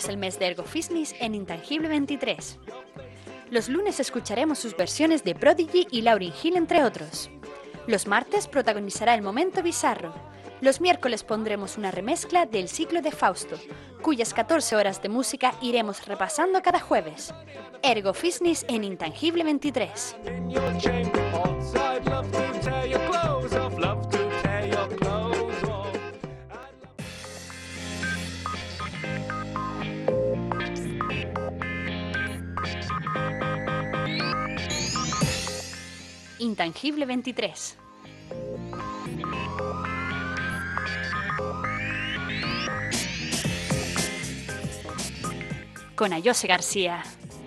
el mes de Ergo Fisnis en Intangible 23. Los lunes escucharemos sus versiones de Prodigy y Lauryn Hill, entre otros. Los martes protagonizará El Momento Bizarro. Los miércoles pondremos una remezcla del ciclo de Fausto, cuyas 14 horas de música iremos repasando cada jueves. Ergo Fisnis en Intangible 23. Intangible 23. Con Ayose García.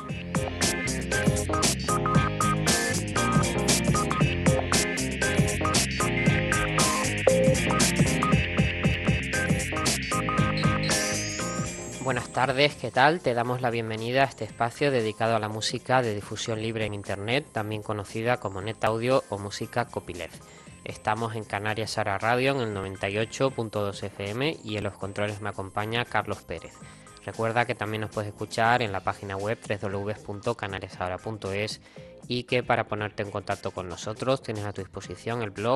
Buenas tardes, ¿qué tal? Te damos la bienvenida a este espacio dedicado a la música de difusión libre en Internet, también conocida como Net Audio o música copyleft. Estamos en Canarias Ahora Radio en el 98.2 FM y en los controles me acompaña Carlos Pérez. Recuerda que también nos puedes escuchar en la página web www.canariasahora.es y que para ponerte en contacto con nosotros tienes a tu disposición el blog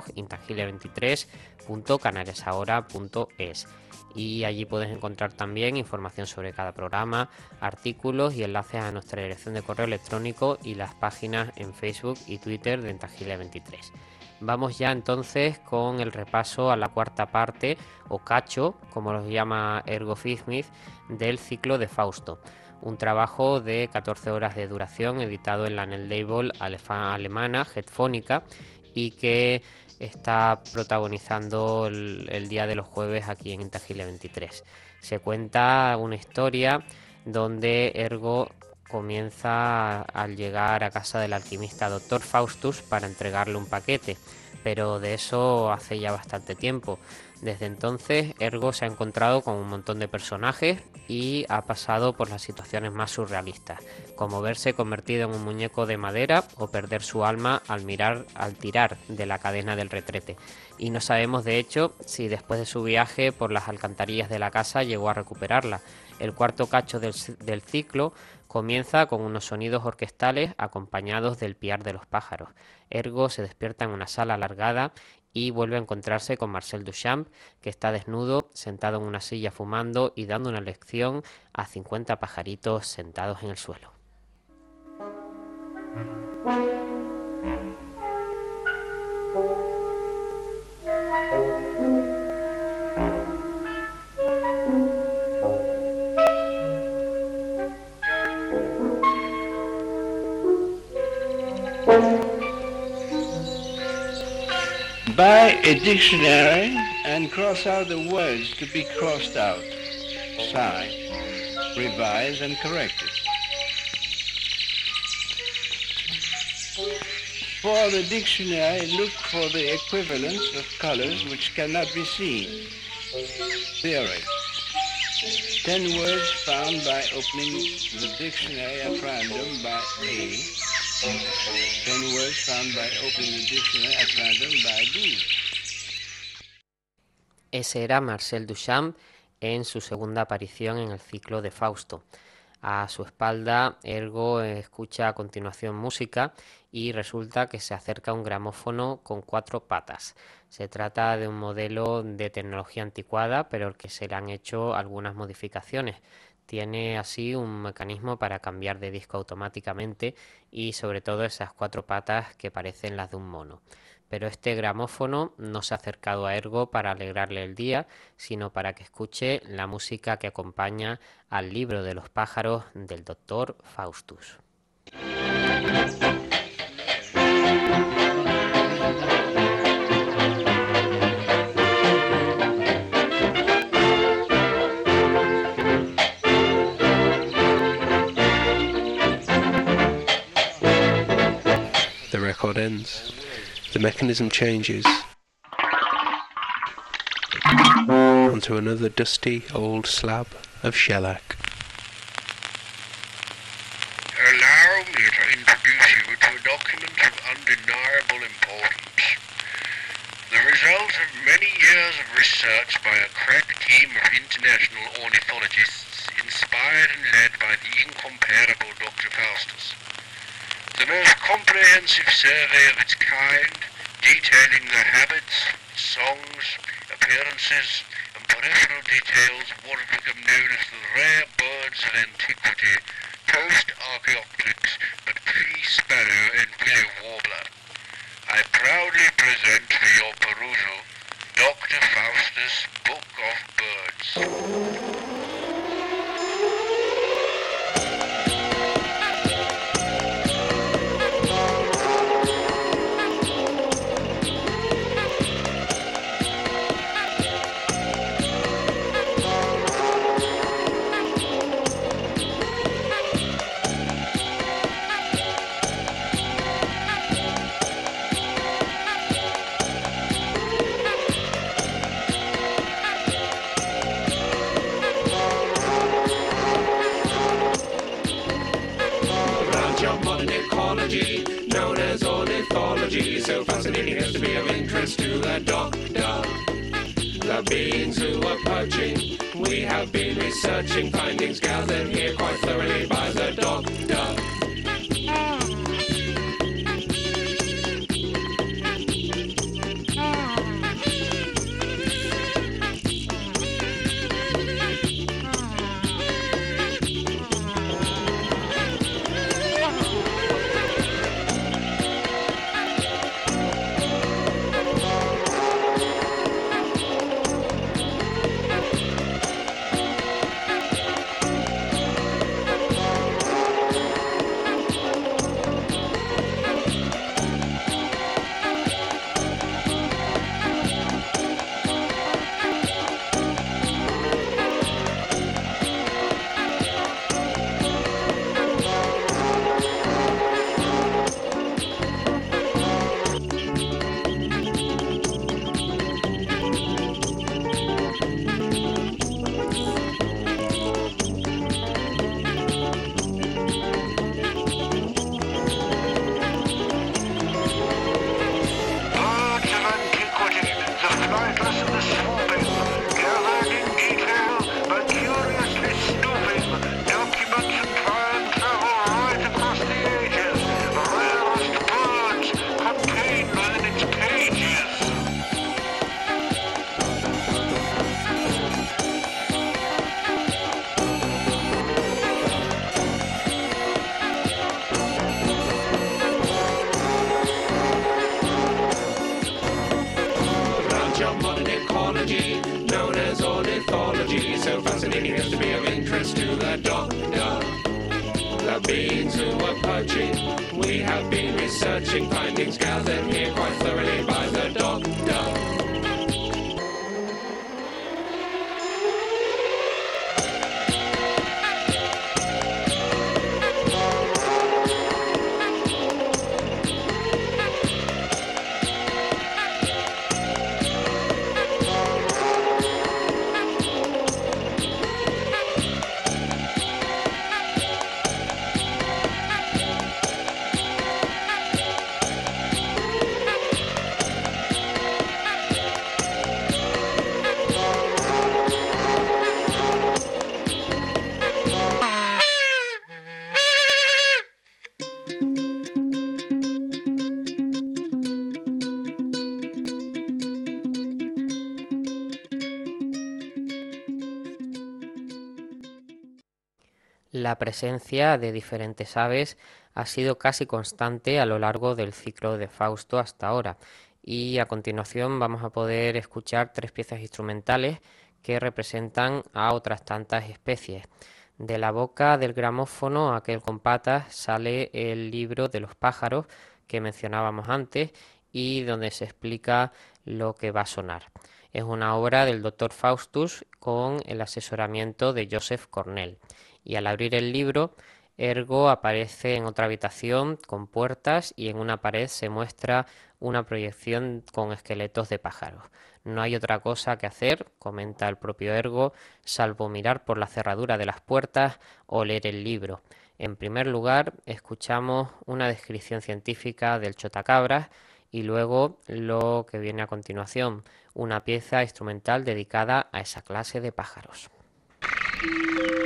intangible23.canariasahora.es y allí puedes encontrar también información sobre cada programa, artículos y enlaces a nuestra dirección de correo electrónico y las páginas en Facebook y Twitter de Intangible23. Vamos ya entonces con el repaso a la cuarta parte, o cacho, como los llama Ergo Fisnis, del ciclo de Fausto. Un trabajo de 14 horas de duración editado en la net label alemana Headphonica y que está protagonizando el día de los jueves aquí en Intangible 23. Se cuenta una historia donde Ergo comienza al llegar a casa del alquimista Dr. Faustus para entregarle un paquete, pero de eso hace ya bastante tiempo. Desde entonces Ergo se ha encontrado con un montón de personajes y ha pasado por las situaciones más surrealistas, como verse convertido en un muñeco de madera o perder su alma al tirar de la cadena del retrete. Y no sabemos de hecho si después de su viaje por las alcantarillas de la casa llegó a recuperarla. El cuarto cacho del ciclo comienza con unos sonidos orquestales acompañados del piar de los pájaros. Ergo se despierta en una sala alargada y vuelve a encontrarse con Marcel Duchamp, que está desnudo, sentado en una silla fumando y dando una lección a 50 pajaritos sentados en el suelo. Buy a dictionary and cross out the words to be crossed out. Sign, revise and correct it. For the dictionary, look for the equivalence of colors which cannot be seen. Theory. 10 words found by opening the dictionary at random by A. 10 words found by opening the dictionary at random by B. Ese era Marcel Duchamp en su segunda aparición en el ciclo de Fausto. A su espalda, Ergo escucha a continuación música y resulta que se acerca a un gramófono con 4 patas. Se trata de un modelo de tecnología anticuada, pero al que se le han hecho algunas modificaciones. Tiene así un mecanismo para cambiar de disco automáticamente y sobre todo esas 4 patas que parecen las de un mono. Pero este gramófono no se ha acercado a Ergo para alegrarle el día, sino para que escuche la música que acompaña al libro de los pájaros del Dr. Faustus. The record ends. The mechanism changes onto another dusty old slab of shellac. Allow me to introduce you to a document of undeniable importance. The result of many years of research by a crack team of international ornithologists in inspired and led by the incomparable Dr. Faustus. The most comprehensive survey of its kind, detailing the habits, songs, appearances, and peripheral details of what have become known as the rare birds of antiquity, post-Archaeopteryx, but tree-sparrow and willow warbler. I proudly present for your perusal Dr. Faustus' Book of Birds. Known as ornithology, so fascinating as to be of interest to the doctor. The beings who are perching, we have been researching, findings gathered here quite thoroughly by the doctor. Known as ornithology, so fascinating as to be of interest to the doctor. The beings who are perching, we have been researching, findings gathered here quite thoroughly by the doctor. La presencia de diferentes aves ha sido casi constante a lo largo del ciclo de Fausto hasta ahora, y a continuación vamos a poder escuchar 3 piezas instrumentales que representan a otras tantas especies. De la boca del gramófono, aquel con patas, sale el libro de los pájaros que mencionábamos antes y donde se explica lo que va a sonar. Es una obra del Dr. Faustus con el asesoramiento de Joseph Cornell. Y al abrir el libro, Ergo aparece en otra habitación con puertas y en una pared se muestra una proyección con esqueletos de pájaros. No hay otra cosa que hacer, comenta el propio Ergo, salvo mirar por la cerradura de las puertas o leer el libro. En primer lugar, escuchamos una descripción científica del chotacabras y luego lo que viene a continuación, una pieza instrumental dedicada a esa clase de pájaros.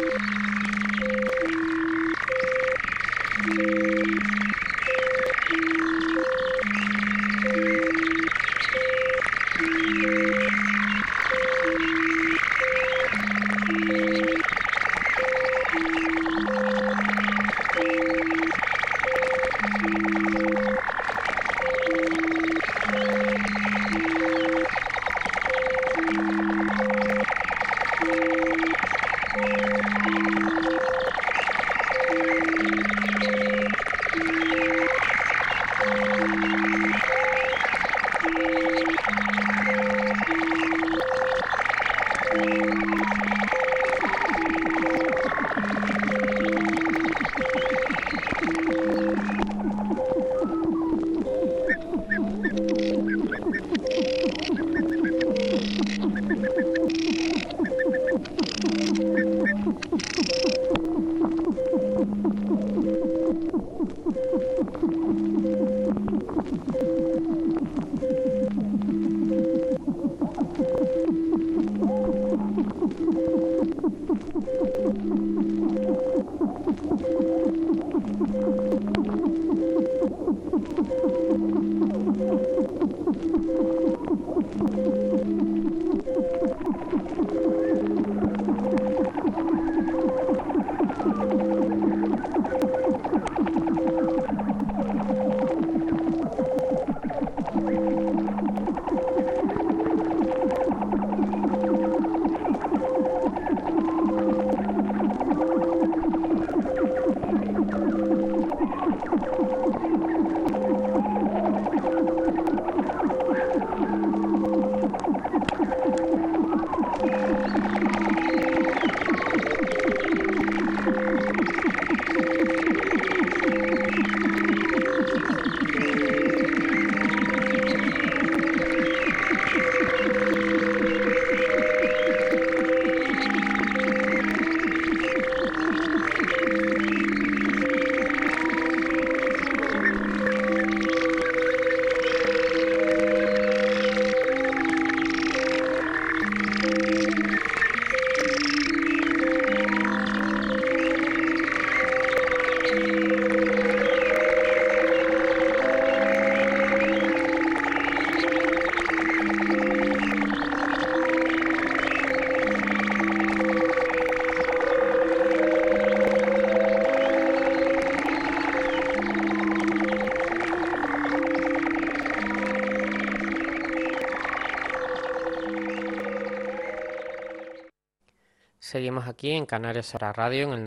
Seguimos aquí en Canarias Ahora Radio en el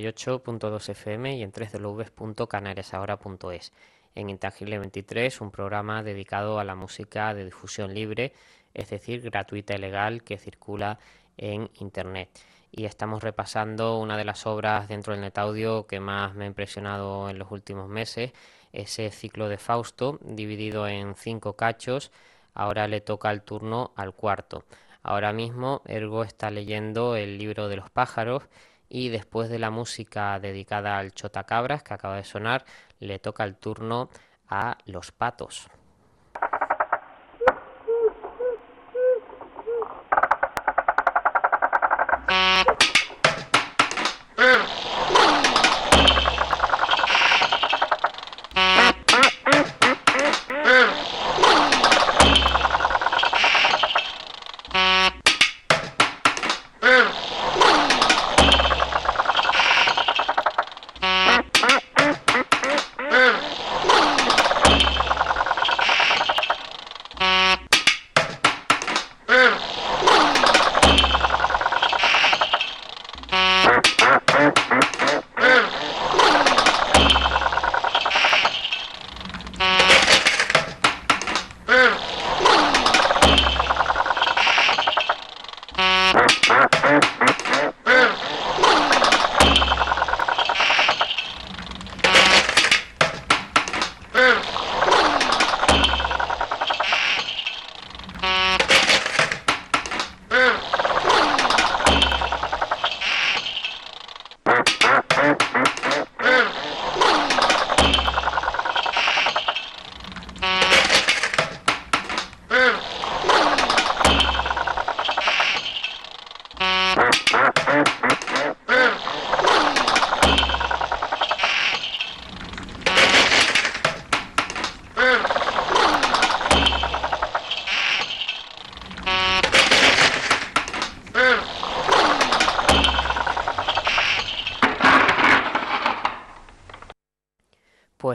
98.2 FM y en www.canariasahora.es. En Intangible 23, un programa dedicado a la música de difusión libre, es decir, gratuita y legal, que circula en Internet. Y estamos repasando una de las obras dentro del NetAudio que más me ha impresionado en los últimos meses, ese ciclo de Fausto, dividido en 5 cachos. Ahora le toca el turno al cuarto. Ahora mismo Ergo está leyendo el libro de los pájaros y después de la música dedicada al chotacabras que acaba de sonar, le toca el turno a los patos.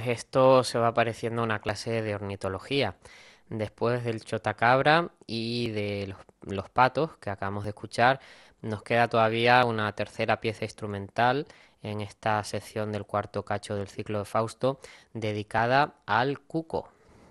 Pues esto se va pareciendo a una clase de ornitología. Después del chotacabra y de los patos que acabamos de escuchar, nos queda todavía una tercera pieza instrumental en esta sección del cuarto cacho del ciclo de Fausto, dedicada al cuco.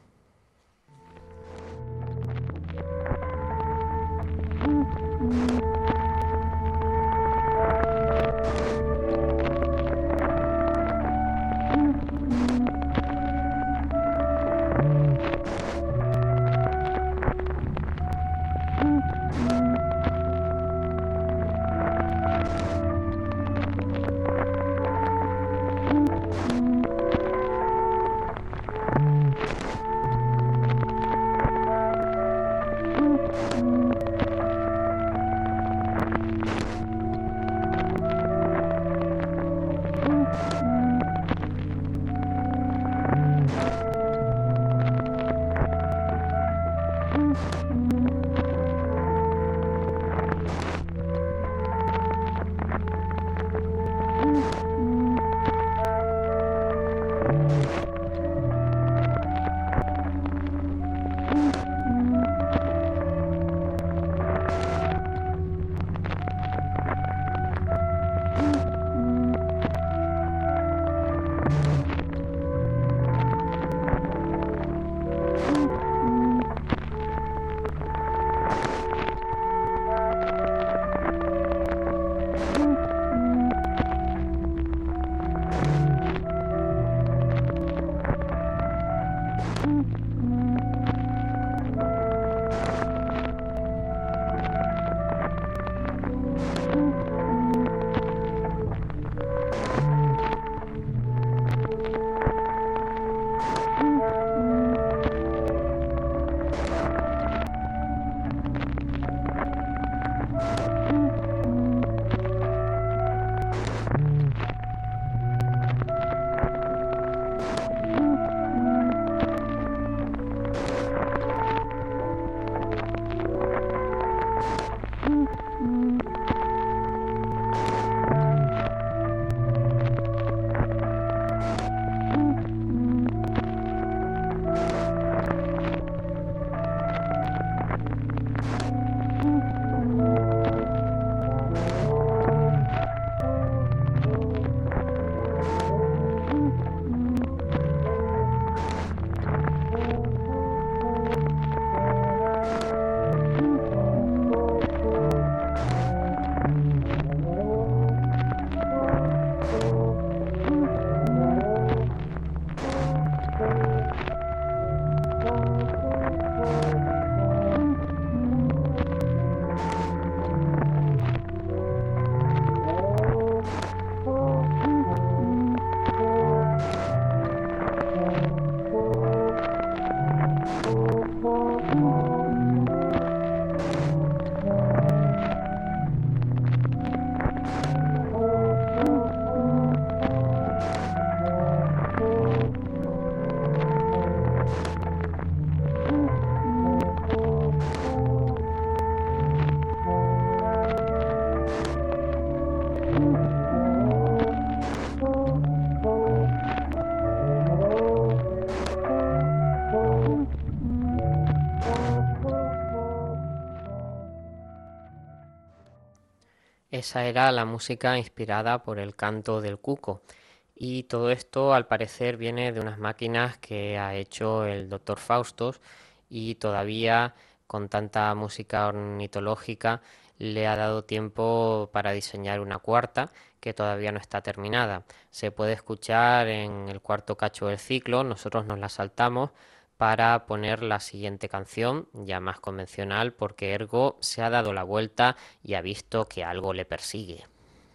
Esa era la música inspirada por el canto del cuco. Y todo esto al parecer viene de unas máquinas que ha hecho el Dr. Faustos, y todavía con tanta música ornitológica le ha dado tiempo para diseñar una cuarta que todavía no está terminada. Se puede escuchar en el cuarto cacho del ciclo, nosotros nos la saltamos para poner la siguiente canción, ya más convencional, porque Ergo se ha dado la vuelta y ha visto que algo le persigue.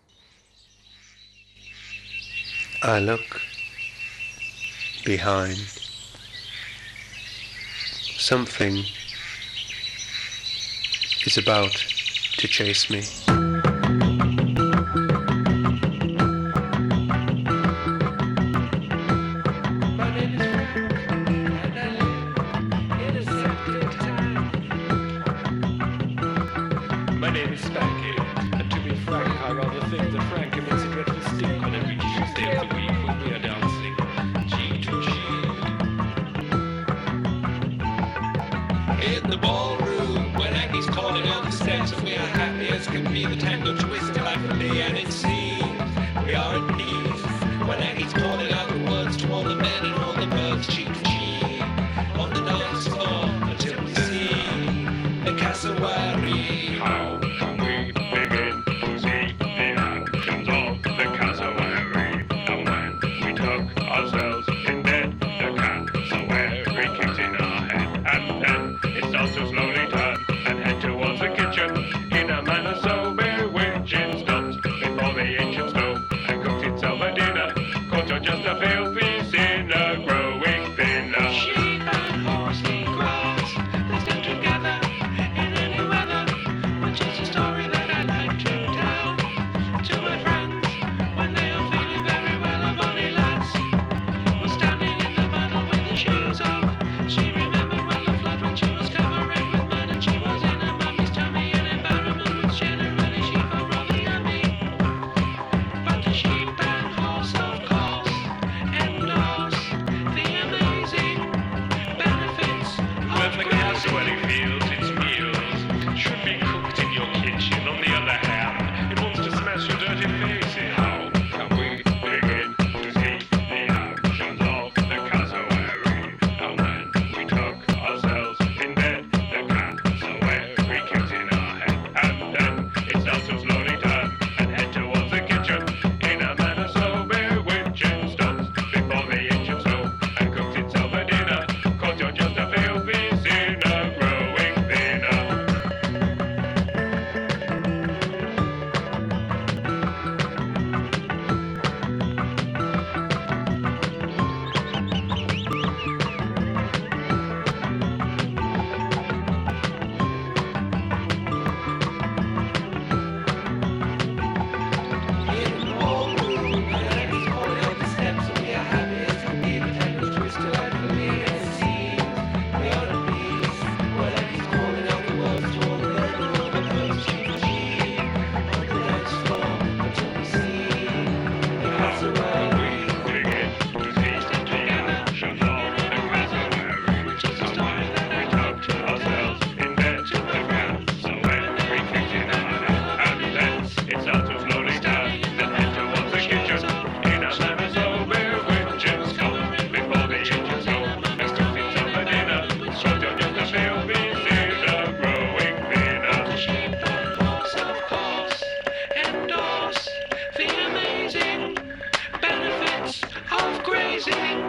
I look behind. Something is about to chase me. Frankie makes a dreadful stink on every Tuesday of the week when we are dancing. G to In the ballroom, when Aggie's calling on the steps, and we are happy as can be. The tango twist delightfully, and it seems we are at peace. When Aggie's calling out the words to all the men and all the birds, cheek to cheek, on the dance floor, until we see the cassowary. How can we begin to see the actions of the cassowary? And when we tuck ourselves in bed, the cassowary kicks in our head, and then it starts to slowly turn and head towards the kitchen in a manner so bewitching. Stops before the ancient stove and cooks itself a dinner. Caught on just a filthy sinner, growing thinner. Sheep and horse eat grass, they stand together in any weather, which is a story that I like to tell to my friends when they are feeling very well. A bonny lass was standing in the puddle with the shoes off. She remembered when the flood, when she was covering with mud, and she was in her mummy's tummy in environment with generally sheep are rather yummy. But the sheep and horse, of course, endorse the amazing benefits When of the grazing. cassowary feels its meals should be cooked in your kitchen. On the other hand, it wants to smash your dirty faces. How can we begin to see the actions of the cassowary? And when we tuck ourselves in bed, the cassowary kicks in our head, and then it starts to slowly turn and head towards the kitchen in a manner so bewitching. Stops before the ancient stove and cooks itself a dinner. Cause you're just a filthy sinner, growing thinner. In the ballroom, when Aggie's calling on the steps, and we are happy as can be. The tango twist delightfully, and it seems we are at peace. When Aggie's calling out the words to all the men and all the birds, cheek to cheek, on the dance floor, until we see the cassowary. Begin to see the actions of the cassowary. Which is a story that I like to Ourselves in bed, the cassowary kicks in our head, and then it starts to slowly turn, then head towards the kitchen in a manner so bewitching. Stop before the ancient stove and cooks itself a dinner. Cause you're just a filthy sinner, growing thinner. sheep and horse, of course, endorse the amazing benefits of grazing.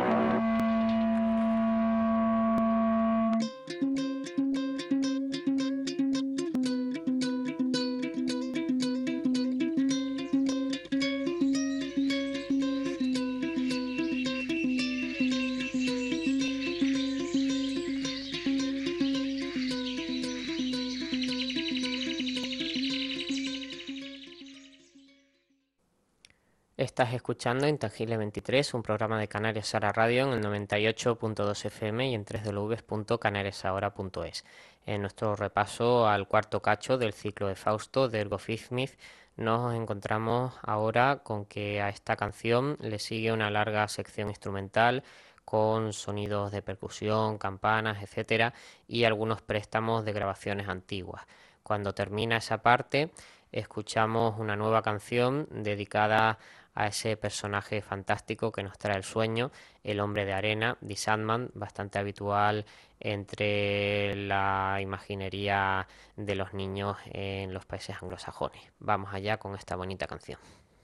Estás escuchando Intangible 23, un programa de Canarias Ahora Radio en el 98.2 FM y en www.canariasahora.es. En nuestro repaso al cuarto cacho del ciclo de Fausto de Ergo Smith, nos encontramos ahora con que a esta canción le sigue una larga sección instrumental con sonidos de percusión, campanas, etcétera, y algunos préstamos de grabaciones antiguas. Cuando termina esa parte, escuchamos una nueva canción dedicada a ese personaje fantástico que nos trae el sueño, el hombre de arena, The Sandman, bastante habitual entre la imaginería de los niños en los países anglosajones. Vamos allá con esta bonita canción.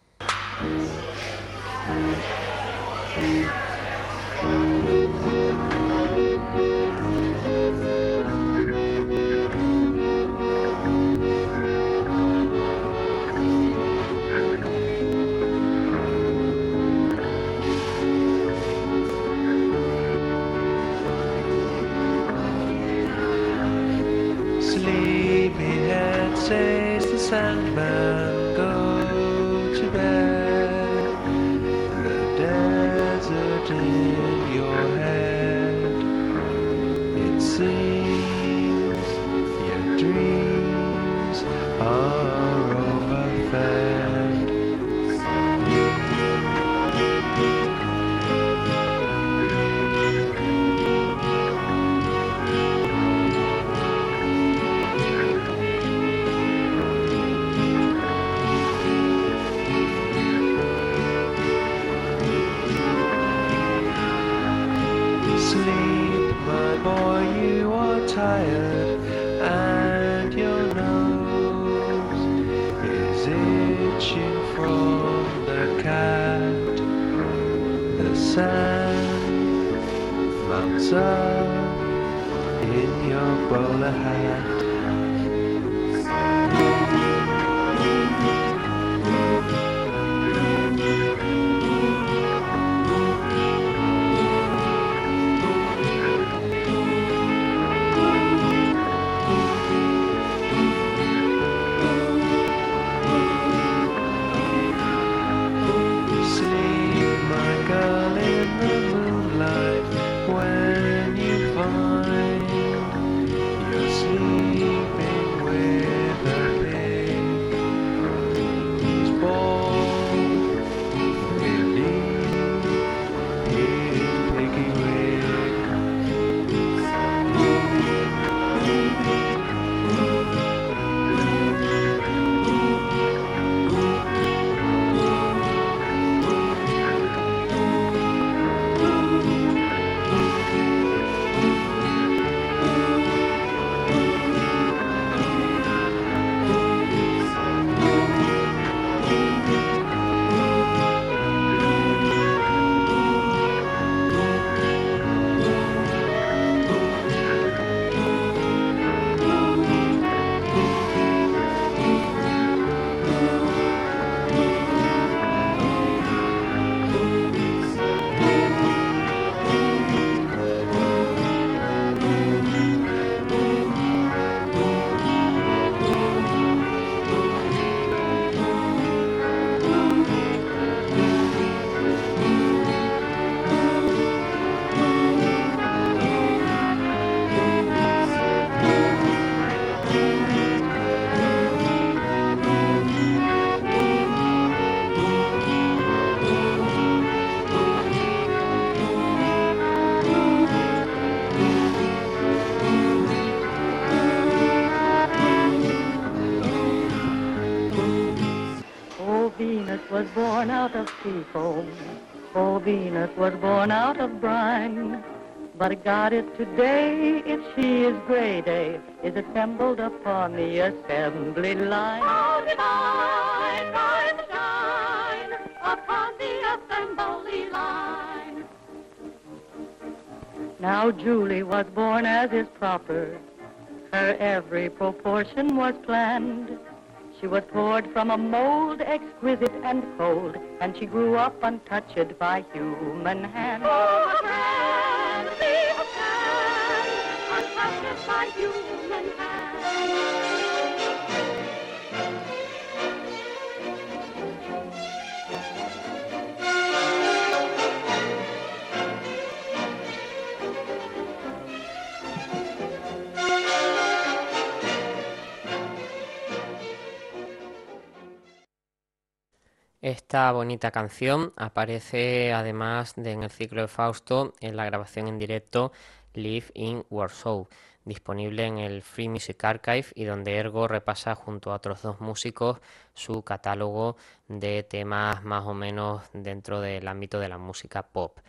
Sleepyhead says the Sandman, go to bed. The desert in your head. It seems your dreams are overfed. sun in your bowler hat. Sleep, my girl, in the moonlight when you find you're sleeping with a pig who's born beneath his piggy wig. Oh, Venus was born out of sea foam. Oh, Venus was born out of brine. But God is today, if she is gray day, is assembled upon the assembly line. Oh, divine, rise and shine upon the assembly line. Now Julie was born as is proper. Her every proportion was planned. She was poured from a mold exquisite and cold, and she grew up untouched by human hand. Oh, a grand, leave a hand, untouched by human hand. Esta bonita canción aparece además en el ciclo de Fausto en la grabación en directo Live in Warsaw, disponible en el Free Music Archive y donde Ergo repasa junto a otros dos músicos su catálogo de temas más o menos dentro del ámbito de la música pop.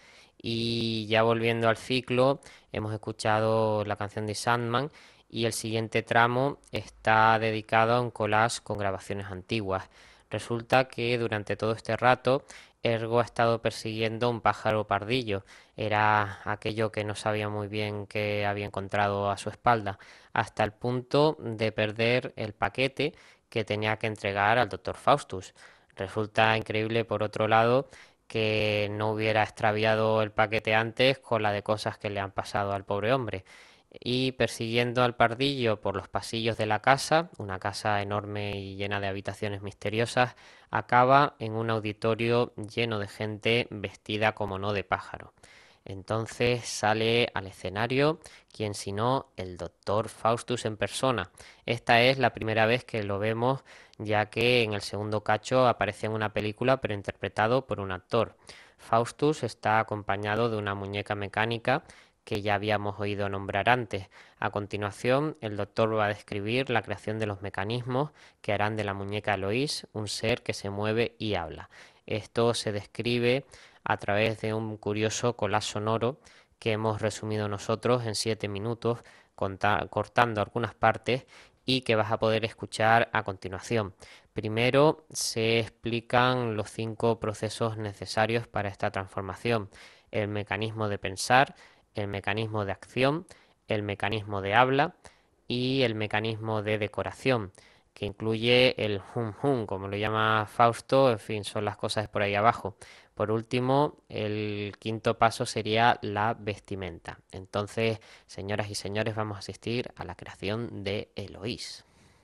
Y ya volviendo al ciclo, hemos escuchado la canción de Sandman y el siguiente tramo está dedicado a un collage con grabaciones antiguas. Resulta que durante todo este rato Ergo ha estado persiguiendo un pájaro pardillo. Era aquello que no sabía muy bien que había encontrado a su espalda, hasta el punto de perder el paquete que tenía que entregar al doctor Faustus. Resulta increíble, por otro lado, que no hubiera extraviado el paquete antes con la de cosas que le han pasado al pobre hombre. Y persiguiendo al pardillo por los pasillos de la casa, una casa enorme y llena de habitaciones misteriosas, acaba en un auditorio lleno de gente vestida como no de pájaro. Entonces sale al escenario, quien sino el doctor Faustus en persona. Esta es la primera vez que lo vemos, ya que en el segundo cacho aparece en una película pero interpretado por un actor. Faustus está acompañado de una muñeca mecánica que ya habíamos oído nombrar antes. A continuación, el doctor va a describir la creación de los mecanismos que harán de la muñeca Eloise un ser que se mueve y habla. Esto se describe a través de un curioso collage sonoro que hemos resumido nosotros en 7 minutos, cortando algunas partes y que vas a poder escuchar a continuación. Primero se explican los 5 procesos necesarios para esta transformación: el mecanismo de pensar, el mecanismo de acción, el mecanismo de habla y el mecanismo de decoración, que incluye el hum hum, como lo llama Fausto, en fin, son las cosas por ahí abajo. Por último, el quinto paso sería la vestimenta. Entonces, señoras y señores, vamos a asistir a la creación de Eloís.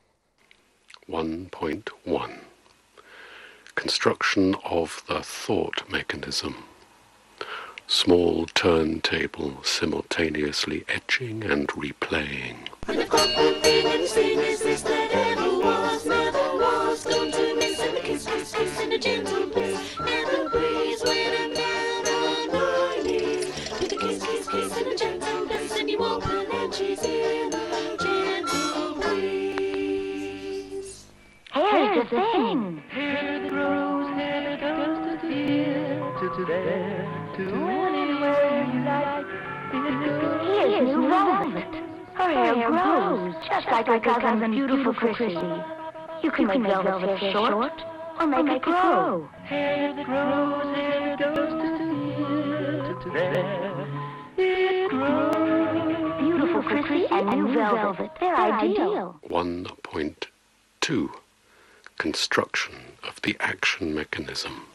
1.1 Construction of the thought mechanism. Small turntable simultaneously etching and replaying. And if God one thing and thing is this that ever was going to miss and a kiss, kiss, kiss and a gentle bliss. Never breeze waiting down on our knees. With a kiss, kiss, kiss and a gentle bliss. And you open and she's in a gentle breeze. Here's the thing. Here it grows, here it goes to here, to there, to anywhere you like. Here's new velvet. Her hair grows, just like her cousin beautiful Chrissy. You can make velvet hair short, or make it grow. Here it grows, here it goes to there. It grows. Beautiful Chrissy and new velvet, they're ideal. 1.2 Construction of the action mechanism.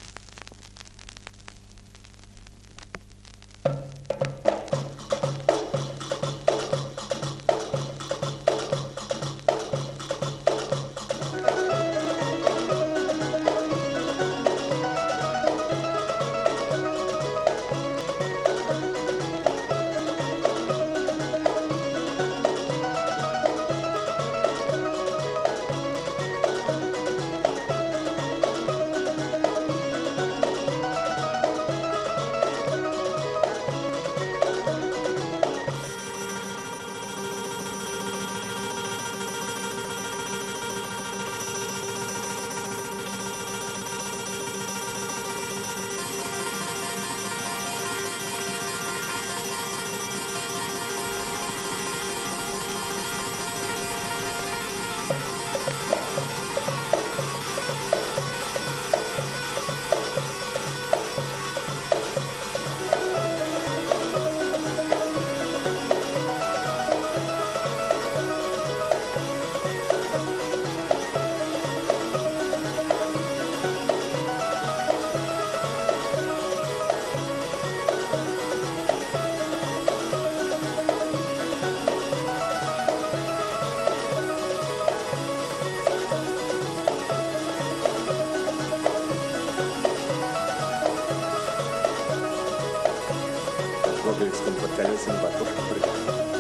Гоголевском под колесами батушка прыгал.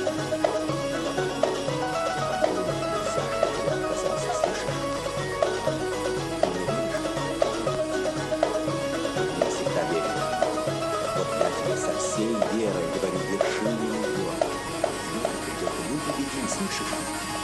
Оказался, слышишь? Ты не веришь? Я всегда верил. Вот я тебе со всей верой говорю, вершины ее. Знай, придет и победи, слышишь?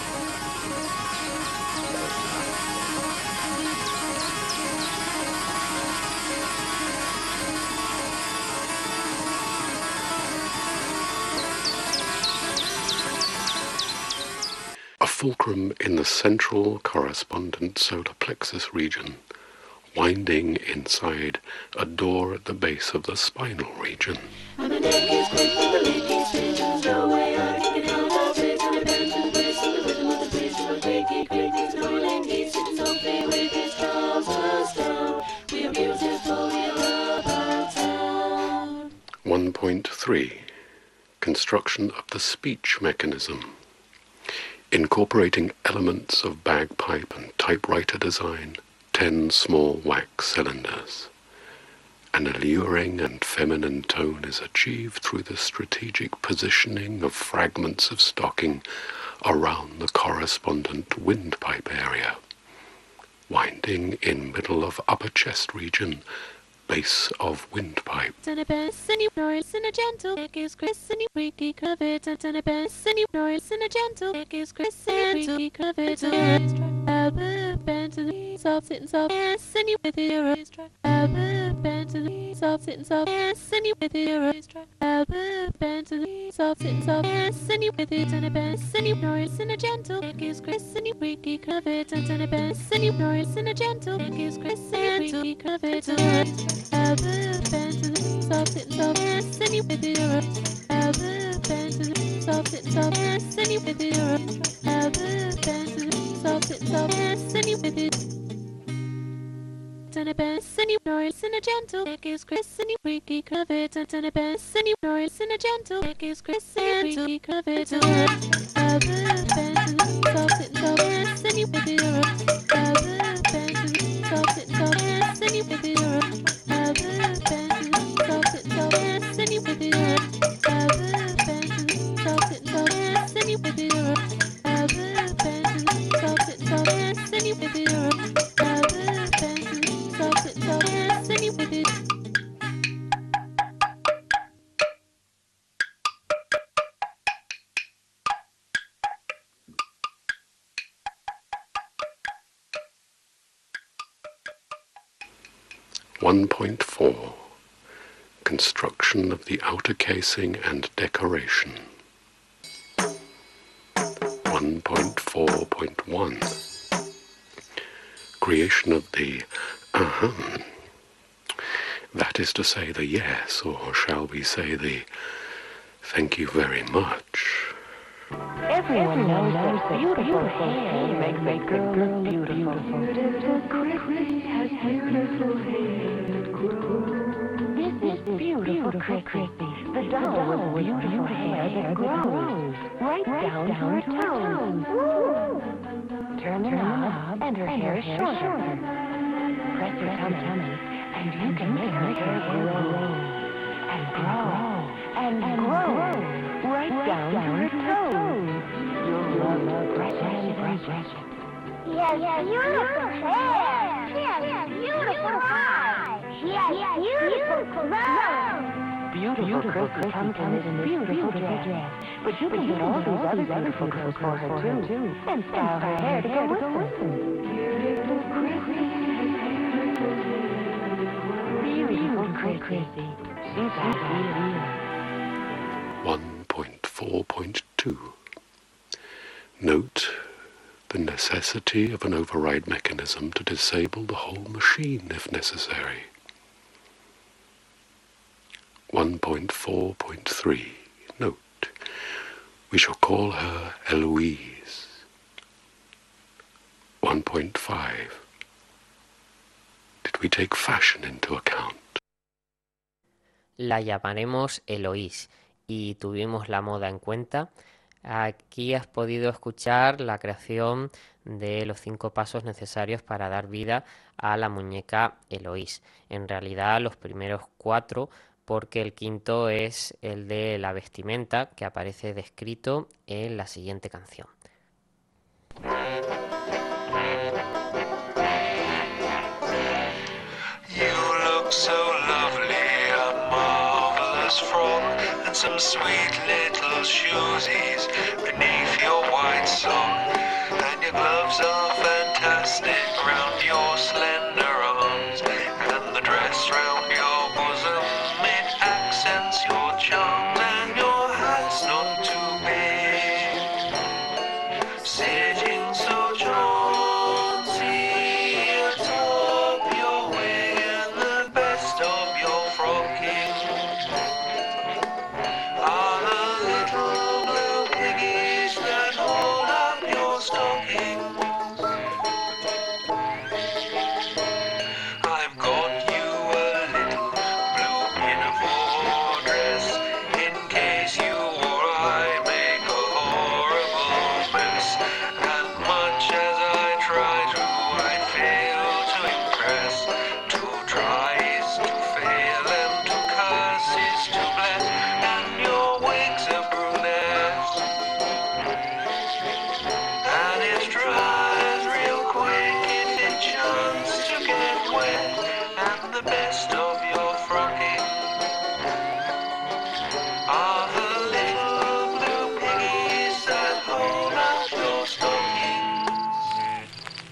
Fulcrum in the central correspondent solar plexus region, winding inside a door at the base of the spinal region. And the neck is quick, and the leg is fit, and no way I can get out of it. And the bend and twist, and the rhythm of the twist, and the breaking quick, he's rolling, he's sitting softly with his trousers down. We are beautiful, we are about town. 1.3 Construction of the speech mechanism. Incorporating elements of bagpipe and typewriter design, 10 small wax cylinders. An alluring and feminine tone is achieved through the strategic positioning of fragments of stocking around the correspondent windpipe area, winding in middle of upper chest region, base of windpipe. And a bass and you noise and a gentle neck is Chris and you freaky covered and a bass and you noise and a gentle neck is Chris and freaky covered and bend to the soft sitting soft ass and you with your race track bend to the soft sitting soft ass and you with your race track bend to the soft sitting soft ass and you with it and a bass and you noise and a gentle neck is Chris and you freaky covered and a bass and you noise and a gentle neck is Chris and you freaky covered bend to the soft sitting soft ass and you with your And a bass and you noise in a gentle neck is Chris and you freaky covet and a bass and you noise in a gentle neck is Chris and you freaky covet and you with your and you with your Construction of the outer casing and decoration. 1.4.1 Creation of the that is to say the yes, or shall we say the thank you very much. Everyone knows that beautiful hair makes a girl look beautiful. Chrissy has beautiful hair that grows. This is beautiful Chrissy, the doll with beautiful hair that grows right down to her toes. Turn the knob and her hair is shorter. Press her tummy and you can make her hair grow and grow and grow right down to her toes. You'll love brushing and brushing. Yes, beautiful hair. Yes, beautiful eyes. Yes, beautiful clothes. Beautiful Chrissy comes in this beautiful dress. But you can get all these other beautiful clothes for her too. And style her hair to go with them. Beautiful Chrissy. Beautiful Chrissy. She's happy. 1.4.2 Note the necessity of an override mechanism to disable the whole machine if necessary. 1.4.3 Note, we shall call her Eloise. 1.5 Did we take fashion into account? La llamaremos Eloise y tuvimos la moda en cuenta. Aquí has podido escuchar la creación de los 5 pasos necesarios para dar vida a la muñeca Eloise. En realidad los primeros 4, porque el quinto es el de la vestimenta, que aparece descrito en la siguiente canción. You look so lovely, a marvelous frock, and some sweet little shoesies beneath your white sock, and your gloves are fantastic round your slender arms, and the dress round your bosom, it accents your charms, and your hat's not too big, sitting so jaunty atop your wig, and the best of your frocking are the little blue piggies that hold up your stockings. I've got you a little blue pinafore dress in case you or I make a horrible mess. And much as I try to, I fail to impress. To try is to fail, and to curse is to bless. And your wig's a brunette, and it dries real quick if it chance to get wet. And the best of your frocking are the little blue piggies that hold up your stockings.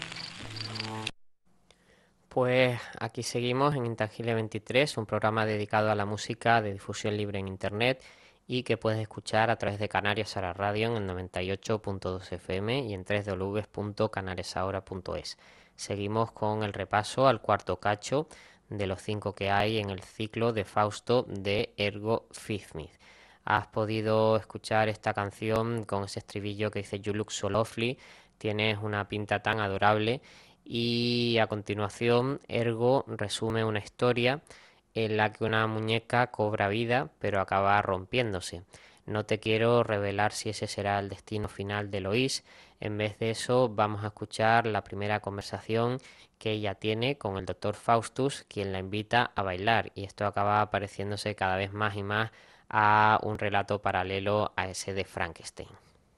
Pues aquí seguimos en Intangible 23, un programa dedicado a la música de difusión libre en Internet y que puedes escuchar a través de Canarias Ahora Radio en el 98.2 FM y en www.canariasahora.es. Seguimos con el repaso al cuarto cacho de los 5 que hay en el ciclo de Fausto de Ergo Fifth. has podido escuchar esta canción con ese estribillo que dice You look so lovely, tienes una pinta tan adorable, y a continuación Ergo resume una historia en la que una muñeca cobra vida pero acaba rompiéndose. No te quiero revelar si ese será el destino final de Eloís. En vez de eso, vamos a escuchar la primera conversación que ella tiene con el doctor Faustus, quien la invita a bailar, y esto acaba pareciéndose cada vez más y más a un relato paralelo a ese de Frankenstein.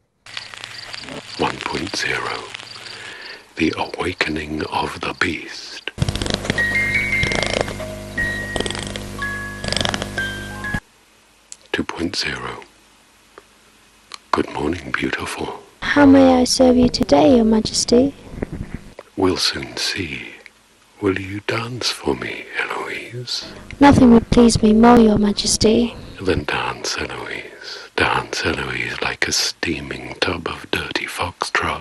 1.0 The Awakening of the Beast. Good morning, beautiful. How may I serve you today, Your Majesty? We'll soon see. Will you dance for me, Eloise? Nothing would please me more, Your Majesty. Then dance, Eloise. Dance, Eloise, like a steaming tub of dirty foxtrot.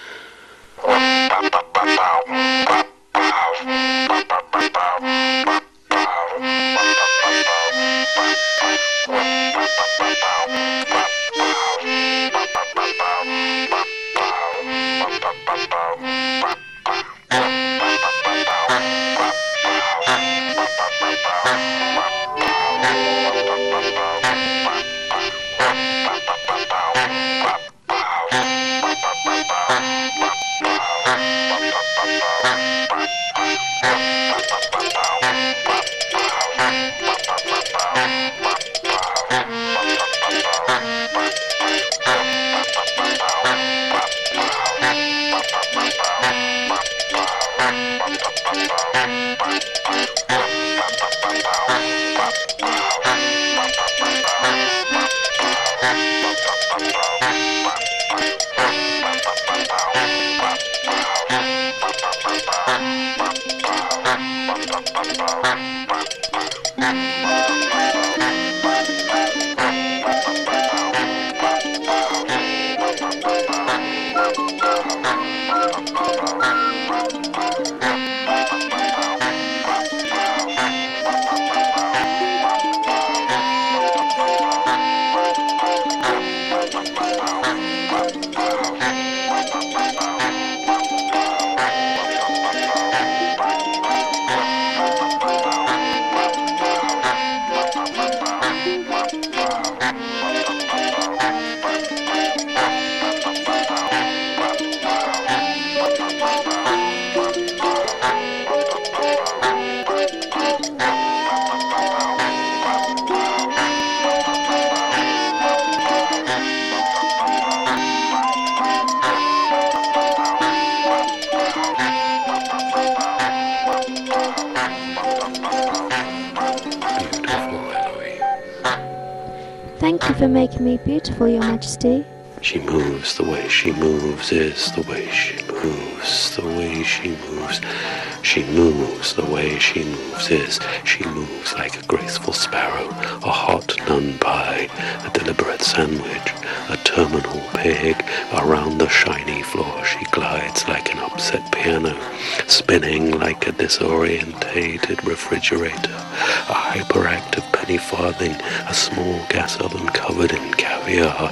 Thank you for making me beautiful, Your Majesty. She moves, the way she moves is the way she moves, the way she moves. She moves, the way she moves is she moves like a graceful sparrow, a hot nun pie, a deliberate sandwich, a terminal pig. Around the shiny floor she glides like an upset piano, spinning like a disorientated refrigerator, a hyperactive penny farthing, a small gas oven covered in caviar,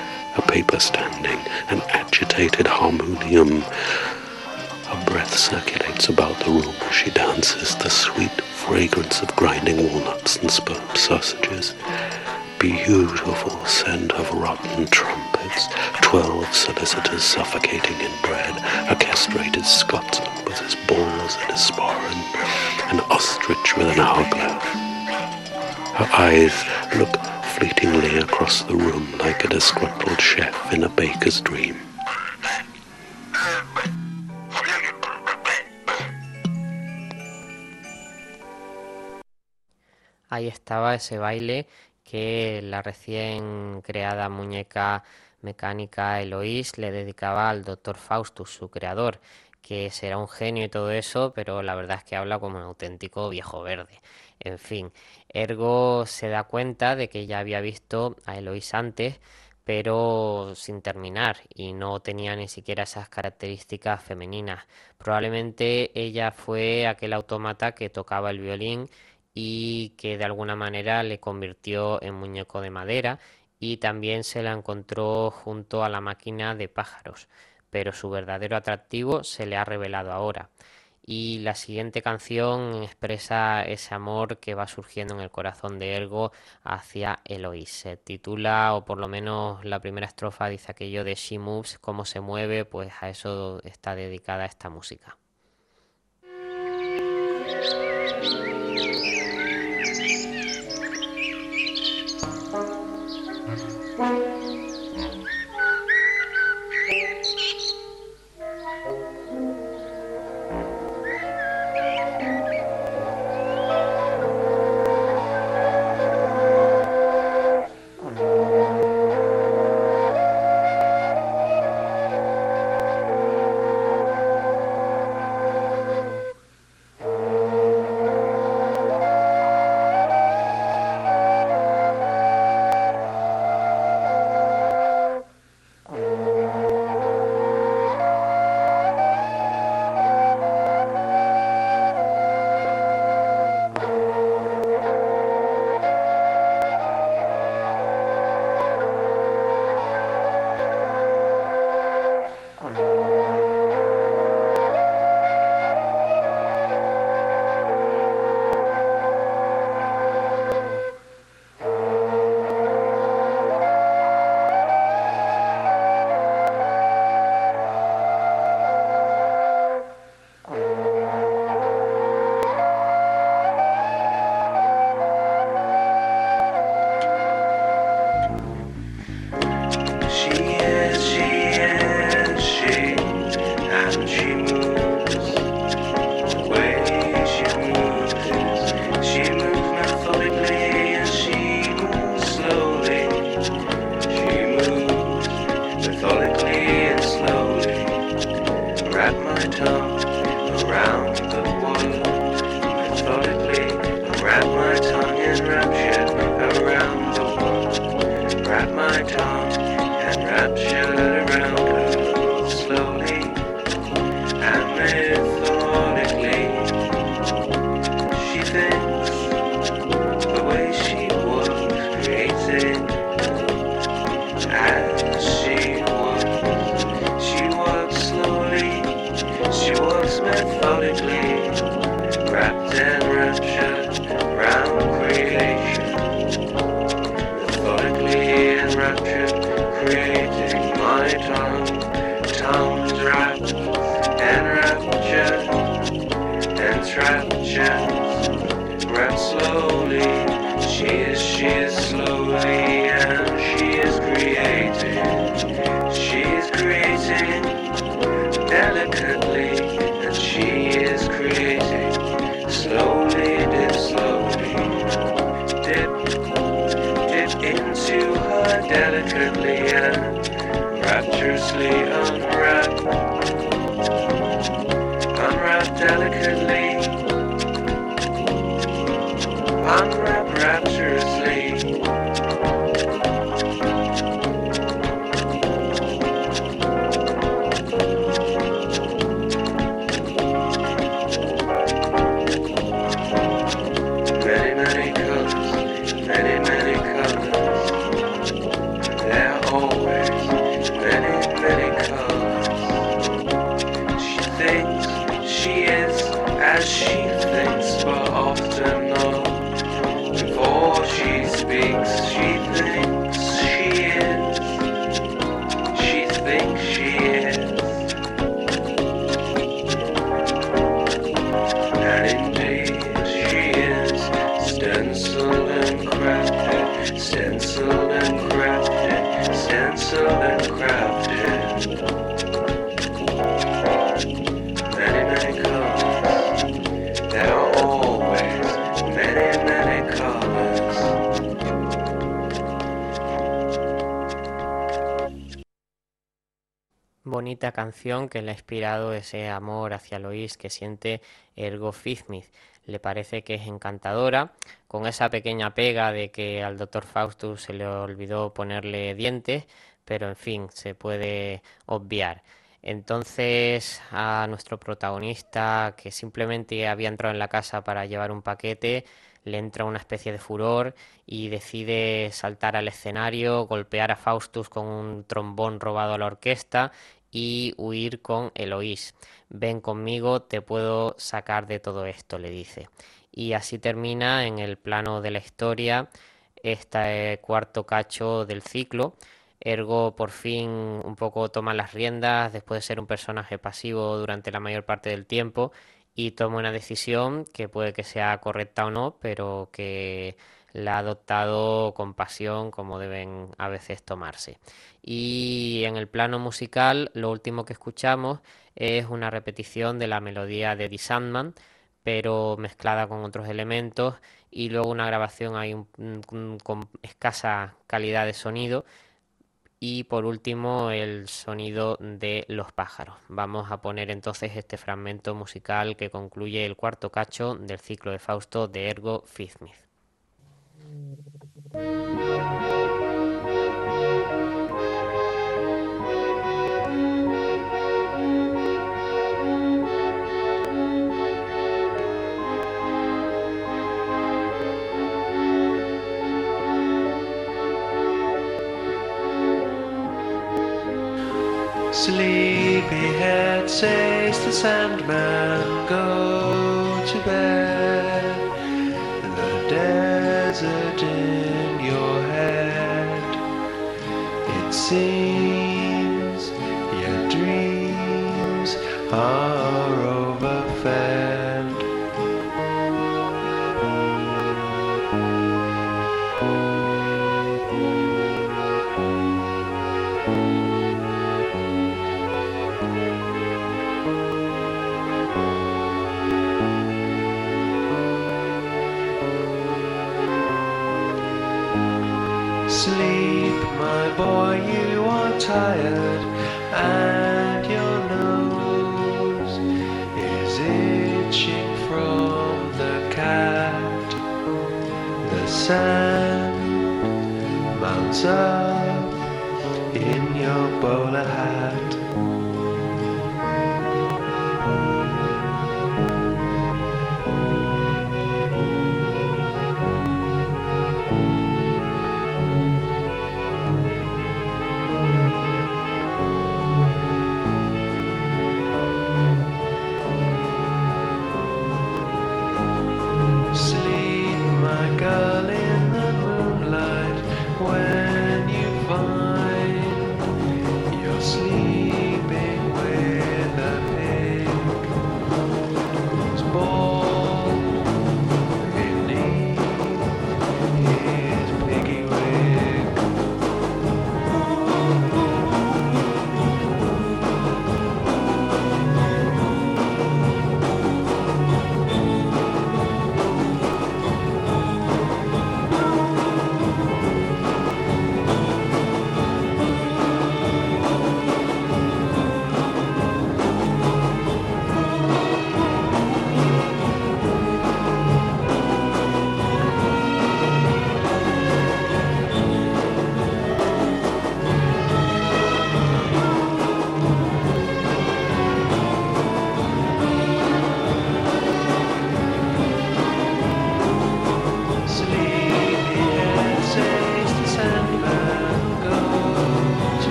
a paper standing, an agitated harmonium. Her breath circulates about the room as she dances, the sweet fragrance of grinding walnuts and sperm sausages. Beautiful scent of rotten trumpets, 12 solicitors suffocating in bread, a castrated Scotsman with his balls in his sporran, an ostrich with an hourglass. Her eyes look fleetingly across the room like a disgruntled chef in a baker's dream. Ahí estaba ese baile que la recién creada muñeca mecánica Eloís le dedicaba al Dr. Faustus, su creador, que será un genio y todo eso, pero la verdad es que habla como un auténtico viejo verde. En fin, Ergo se da cuenta de que ya había visto a Eloís antes, pero sin terminar, y no tenía ni siquiera esas características femeninas. Probablemente ella fue aquel autómata que tocaba el violín y que de alguna manera le convirtió en muñeco de madera, y también se la encontró junto a la máquina de pájaros, pero su verdadero atractivo se le ha revelado ahora. Y la siguiente canción expresa ese amor que va surgiendo en el corazón de Ergo hacia Eloise. Se titula, o por lo menos la primera estrofa dice aquello de She Moves, cómo se mueve, pues a eso está dedicada esta música. Bonita canción que le ha inspirado ese amor hacia Lois que siente Ergo Featherstone. Le parece que es encantadora, con esa pequeña pega de que al Dr. Faustus se le olvidó ponerle dientes, pero en fin, se puede obviar. Entonces a nuestro protagonista, que simplemente había entrado en la casa para llevar un paquete, le entra una especie de furor y decide saltar al escenario, golpear a Faustus con un trombón robado a la orquesta y huir con Eloís. Ven conmigo, te puedo sacar de todo esto, le dice. Y así termina en el plano de la historia este cuarto cacho del ciclo. Ergo por fin un poco toma las riendas después de ser un personaje pasivo durante la mayor parte del tiempo y toma una decisión que puede que sea correcta o no, pero que la ha adoptado con pasión como deben a veces tomarse. Y en el plano musical, lo último que escuchamos es una repetición de la melodía de The Sandman, pero mezclada con otros elementos y luego una grabación ahí con escasa calidad de sonido. Y por último, el sonido de los pájaros. Vamos a poner entonces este fragmento musical que concluye el cuarto cacho del ciclo de Fausto de Ergo Fitzsmith. Sleepyhead, says the Sandman, go to bed. The desert in your head. It seems your dreams are overfed. Sleep, my boy, you are tired, and your nose is itching from the cat. The sand mounts up in your bowler hat. Sleep, my girl, in the moonlight, when you find you're sleeping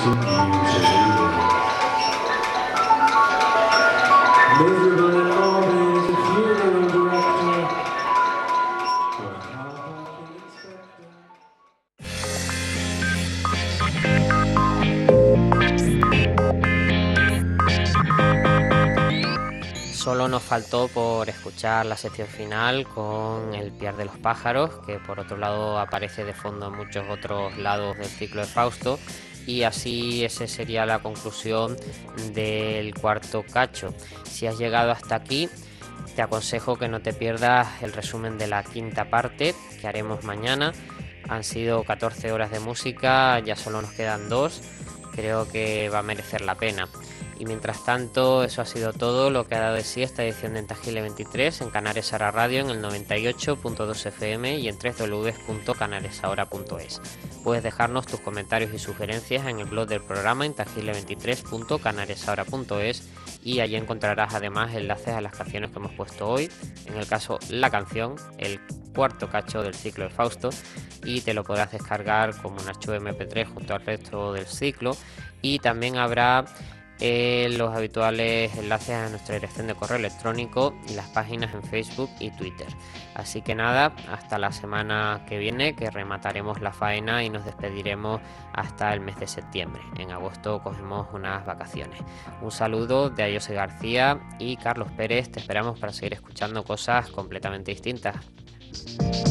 Solo nos faltó por escuchar la sección final con El piar de los pájaros, que por otro lado aparece de fondo en muchos otros lados del ciclo de Fausto, y así esa sería la conclusión del cuarto cacho. Si has llegado hasta aquí, te aconsejo que no te pierdas el resumen de la quinta parte que haremos mañana. Han sido 14 horas de música, ya solo nos quedan 2, creo que va a merecer la pena. Y mientras tanto, eso ha sido todo lo que ha dado de sí esta edición de Intangible 23 en Canales Ahora Radio en el 98.2 FM y en www.canalesahora.es. Puedes dejarnos tus comentarios y sugerencias en el blog del programa intangible23.canalesahora.es y allí encontrarás además enlaces a las canciones que hemos puesto hoy, en el caso la canción, el cuarto cacho del ciclo de Fausto, y te lo podrás descargar como un archivo MP3 junto al resto del ciclo, y también habrá los habituales enlaces a nuestra dirección de correo electrónico y las páginas en Facebook y Twitter. Así que nada, hasta la semana que viene, que remataremos la faena y nos despediremos hasta el mes de septiembre. En agosto cogemos unas vacaciones. Un saludo de Ayose García y Carlos Pérez. Te esperamos para seguir escuchando cosas completamente distintas.